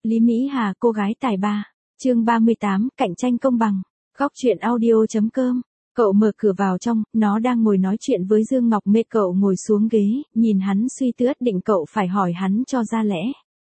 Lý Mỹ Hà, cô gái tài ba. Chương 38, cạnh tranh công bằng. Góc truyện audio.com. Cậu mở cửa vào trong, nó đang ngồi nói chuyện với Dương Ngọc Mê. Cậu ngồi xuống ghế, nhìn hắn suy tư định cậu phải hỏi hắn cho ra lẽ.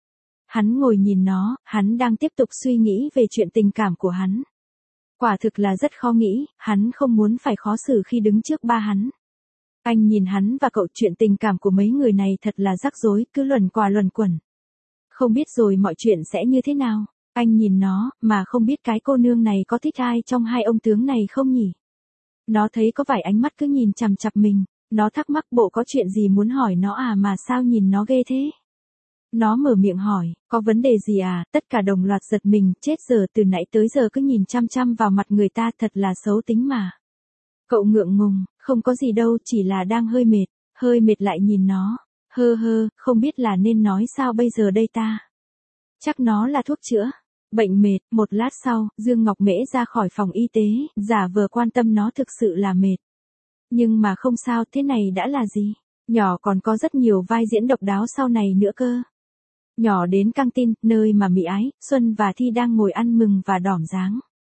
Hắn ngồi nhìn nó, hắn đang tiếp tục suy nghĩ về chuyện tình cảm của hắn. Quả thực là rất khó nghĩ, hắn không muốn phải khó xử khi đứng trước ba hắn. Anh nhìn hắn và cậu, chuyện tình cảm của mấy người này thật là rắc rối, cứ luẩn qua luẩn quẩn. Không biết rồi mọi chuyện sẽ như thế nào. Anh nhìn nó, mà không biết cái cô nương này có thích ai trong hai ông tướng này không nhỉ? Nó thấy có vài ánh mắt cứ nhìn chằm chằm mình, nó thắc mắc bộ có chuyện gì muốn hỏi nó à mà sao nhìn nó ghê thế? Nó mở miệng hỏi, có vấn đề gì à? Tất cả đồng loạt giật mình, chết giờ, từ nãy tới giờ cứ nhìn chăm chăm vào mặt người ta, thật là xấu tính mà. Cậu ngượng ngùng, không có gì đâu, chỉ là đang hơi mệt lại nhìn nó. Không biết là nên nói sao bây giờ đây ta? Chắc nó là thuốc chữa bệnh mệt. Một lát sau, Dương Ngọc Mễ ra khỏi phòng y tế, giả vờ quan tâm nó thực sự là mệt. Nhưng mà không sao, thế này đã là gì? Nhỏ còn có rất nhiều vai diễn độc đáo sau này nữa cơ. Nhỏ đến căng tin, nơi mà Mỹ Ái, Xuân và Thi đang ngồi ăn mừng và đỏm dáng.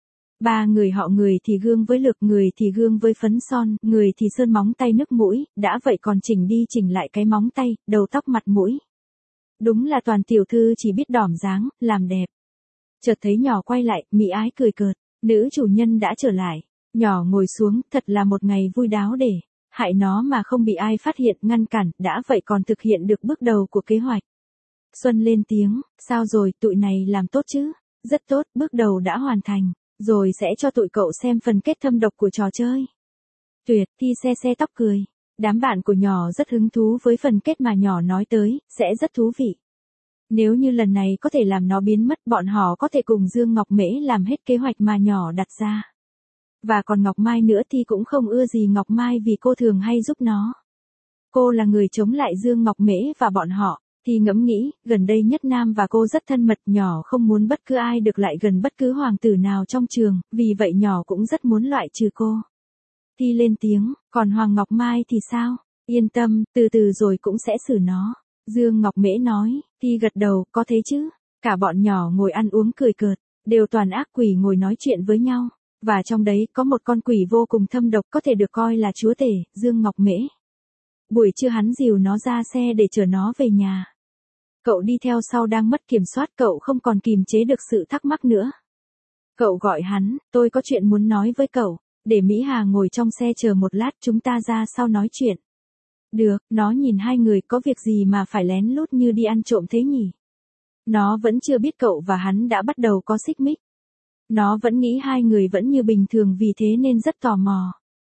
Ba người họ, người thì gương với lược, người thì gương với phấn son, người thì sơn móng tay nước mũi, đã vậy còn chỉnh đi chỉnh lại cái móng tay, đầu tóc mặt mũi. Đúng là toàn tiểu thư chỉ biết đỏm dáng, làm đẹp. Chợt thấy nhỏ quay lại, Mỹ Ái cười cợt, nữ chủ nhân đã trở lại. Nhỏ ngồi xuống, thật là một ngày vui đáo để, hại nó mà không bị ai phát hiện ngăn cản, đã vậy còn thực hiện được bước đầu của kế hoạch. Xuân lên tiếng, sao rồi, tụi này làm tốt chứ? Rất tốt, bước đầu đã hoàn thành, rồi sẽ cho tụi cậu xem phần kết thâm độc của trò chơi. Tuyệt, Thi xe tóc cười. Đám bạn của nhỏ rất hứng thú với phần kết mà nhỏ nói tới, sẽ rất thú vị. Nếu như lần này có thể làm nó biến mất, bọn họ có thể cùng Dương Ngọc Mễ làm hết kế hoạch mà nhỏ đặt ra. Và còn Ngọc Mai nữa thì cũng không ưa gì Ngọc Mai vì cô thường hay giúp nó. Cô là người chống lại Dương Ngọc Mễ và bọn họ. Thì ngẫm nghĩ, gần đây Nhất Nam và cô rất thân mật, nhỏ không muốn bất cứ ai được lại gần bất cứ hoàng tử nào trong trường, vì vậy nhỏ cũng rất muốn loại trừ cô. Thi lên tiếng, còn Hoàng Ngọc Mai thì sao? Yên tâm, từ từ rồi cũng sẽ xử nó. Dương Ngọc Mễ nói. Thi gật đầu, có thế chứ. Cả bọn nhỏ ngồi ăn uống cười cợt, đều toàn ác quỷ ngồi nói chuyện với nhau. Và trong đấy có một con quỷ vô cùng thâm độc, có thể được coi là chúa tể, Dương Ngọc Mễ. Buổi trưa hắn dìu nó ra xe để chở nó về nhà. Cậu đi theo sau đang mất kiểm soát, cậu không còn kìm chế được sự thắc mắc nữa. Cậu gọi hắn, tôi có chuyện muốn nói với cậu, để Mỹ Hà ngồi trong xe chờ một lát, chúng ta ra sau nói chuyện. Được, nó nhìn hai người, có việc gì mà phải lén lút như đi ăn trộm thế nhỉ? Nó vẫn chưa biết cậu và hắn đã bắt đầu có xích mích. Nó vẫn nghĩ hai người vẫn như bình thường, vì thế nên rất tò mò.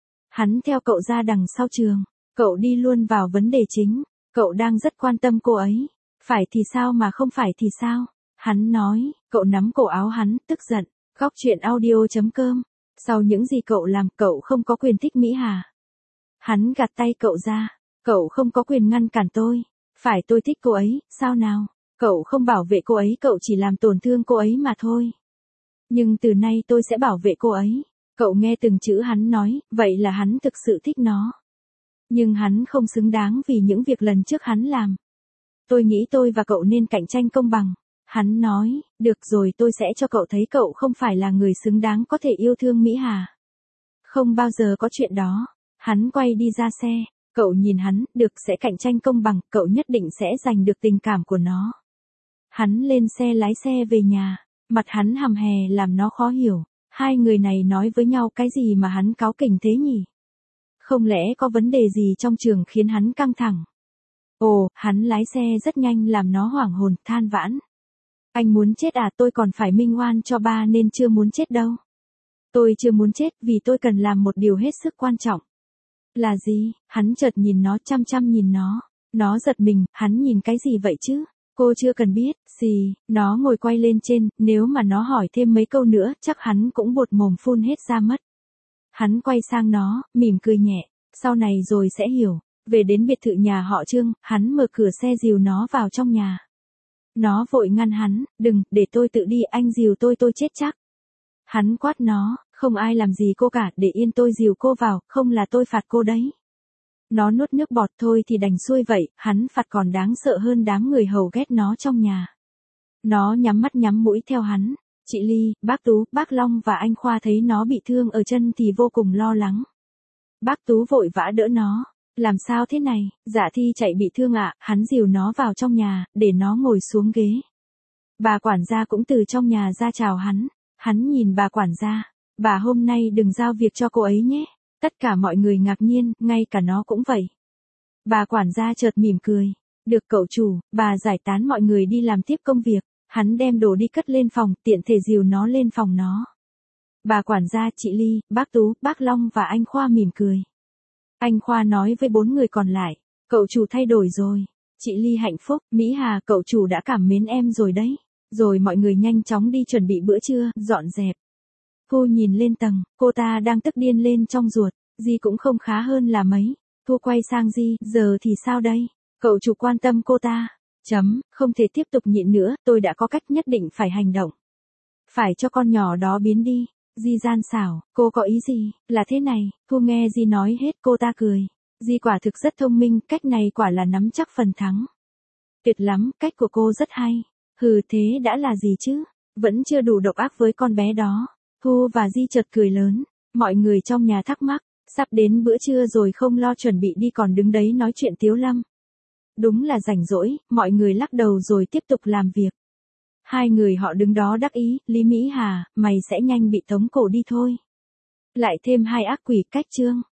Hắn theo cậu ra đằng sau trường, cậu đi luôn vào vấn đề chính, cậu đang rất quan tâm cô ấy. Phải thì sao mà không phải thì sao? Hắn nói, cậu nắm cổ áo hắn, tức giận. Góc truyện audio.com. Sau những gì cậu làm, cậu không có quyền thích Mỹ Hà. Hắn gạt tay cậu ra. Cậu không có quyền ngăn cản tôi. Phải, tôi thích cô ấy, sao nào? Cậu không bảo vệ cô ấy, cậu chỉ làm tổn thương cô ấy mà thôi. Nhưng từ nay tôi sẽ bảo vệ cô ấy. Cậu nghe từng chữ hắn nói, vậy là hắn thực sự thích nó. Nhưng hắn không xứng đáng vì những việc lần trước hắn làm. Tôi nghĩ tôi và cậu nên cạnh tranh công bằng. Hắn nói, được rồi, tôi sẽ cho cậu thấy cậu không phải là người xứng đáng có thể yêu thương Mỹ Hà. Không bao giờ có chuyện đó. Hắn quay đi ra xe, cậu nhìn hắn, được, sẽ cạnh tranh công bằng, cậu nhất định sẽ giành được tình cảm của nó. Hắn lên xe lái xe về nhà, mặt hắn hầm hè làm nó khó hiểu, hai người này nói với nhau cái gì mà hắn cáu kỉnh thế nhỉ? Không lẽ có vấn đề gì trong trường khiến hắn căng thẳng? Ồ, hắn lái xe rất nhanh làm nó hoảng hồn, than vãn. Anh muốn chết à? Tôi còn phải minh oan cho ba nên chưa muốn chết đâu. Tôi chưa muốn chết vì tôi cần làm một điều hết sức quan trọng. Là gì? Hắn chợt nhìn nó, chăm chăm nhìn nó. Nó giật mình, hắn nhìn cái gì vậy chứ? Cô chưa cần biết, gì? Nó ngồi quay lên trên, nếu mà nó hỏi thêm mấy câu nữa, chắc hắn cũng buột mồm phun hết ra mất. Hắn quay sang nó, mỉm cười nhẹ. Sau này rồi sẽ hiểu. Về đến biệt thự nhà họ Trương, hắn mở cửa xe dìu nó vào trong nhà. Nó vội ngăn hắn, đừng, để tôi tự đi, anh dìu tôi chết chắc. Hắn quát nó, không ai làm gì cô cả, để yên tôi dìu cô vào, không là tôi phạt cô đấy. Nó nuốt nước bọt, thôi thì đành xuôi vậy, hắn phạt còn đáng sợ hơn đám người hầu ghét nó trong nhà. Nó nhắm mắt nhắm mũi theo hắn. Chị Ly, bác Tú, bác Long và anh Khoa thấy nó bị thương ở chân thì vô cùng lo lắng. Bác Tú vội vã đỡ nó. Làm sao thế này, Dạ Thi chạy bị thương ạ, hắn dìu nó vào trong nhà, để nó ngồi xuống ghế. Bà quản gia cũng từ trong nhà ra chào hắn. Hắn nhìn bà quản gia. Bà hôm nay đừng giao việc cho cô ấy nhé. Tất cả mọi người ngạc nhiên, ngay cả nó cũng vậy. Bà quản gia chợt mỉm cười. Được cậu chủ, bà giải tán mọi người đi làm tiếp công việc. Hắn đem đồ đi cất lên phòng, tiện thể dìu nó lên phòng nó. Bà quản gia, chị Ly, bác Tú, bác Long và anh Khoa mỉm cười. Anh Khoa nói với 4 người còn lại, cậu chủ thay đổi rồi. Chị Ly hạnh phúc, Mỹ Hà, cậu chủ đã cảm mến em rồi đấy. Rồi mọi người nhanh chóng đi chuẩn bị bữa trưa, dọn dẹp. Thu nhìn lên tầng, cô ta đang tức điên lên trong ruột, Di cũng không khá hơn là mấy. Thu quay sang Di, giờ thì sao đây? Cậu chủ quan tâm cô ta. Không thể tiếp tục nhịn nữa, tôi đã có cách nhất định phải hành động. Phải cho con nhỏ đó biến đi. Di gian xảo, cô có ý gì? Là thế này, Thu nghe Di nói hết cô ta cười. Di quả thực rất thông minh, cách này quả là nắm chắc phần thắng. Tuyệt lắm, cách của cô rất hay. Hừ thế đã là gì chứ? Vẫn chưa đủ độc ác với con bé đó. Thu và Di chợt cười lớn. Mọi người trong nhà thắc mắc, sắp đến bữa trưa rồi không lo chuẩn bị đi còn đứng đấy nói chuyện tiếu lâm. Đúng là rảnh rỗi, mọi người lắc đầu rồi tiếp tục làm việc. Hai người họ đứng đó đắc ý, Lý Mỹ Hà, mày sẽ nhanh bị tống cổ đi thôi. Lại thêm hai ác quỷ cách trương.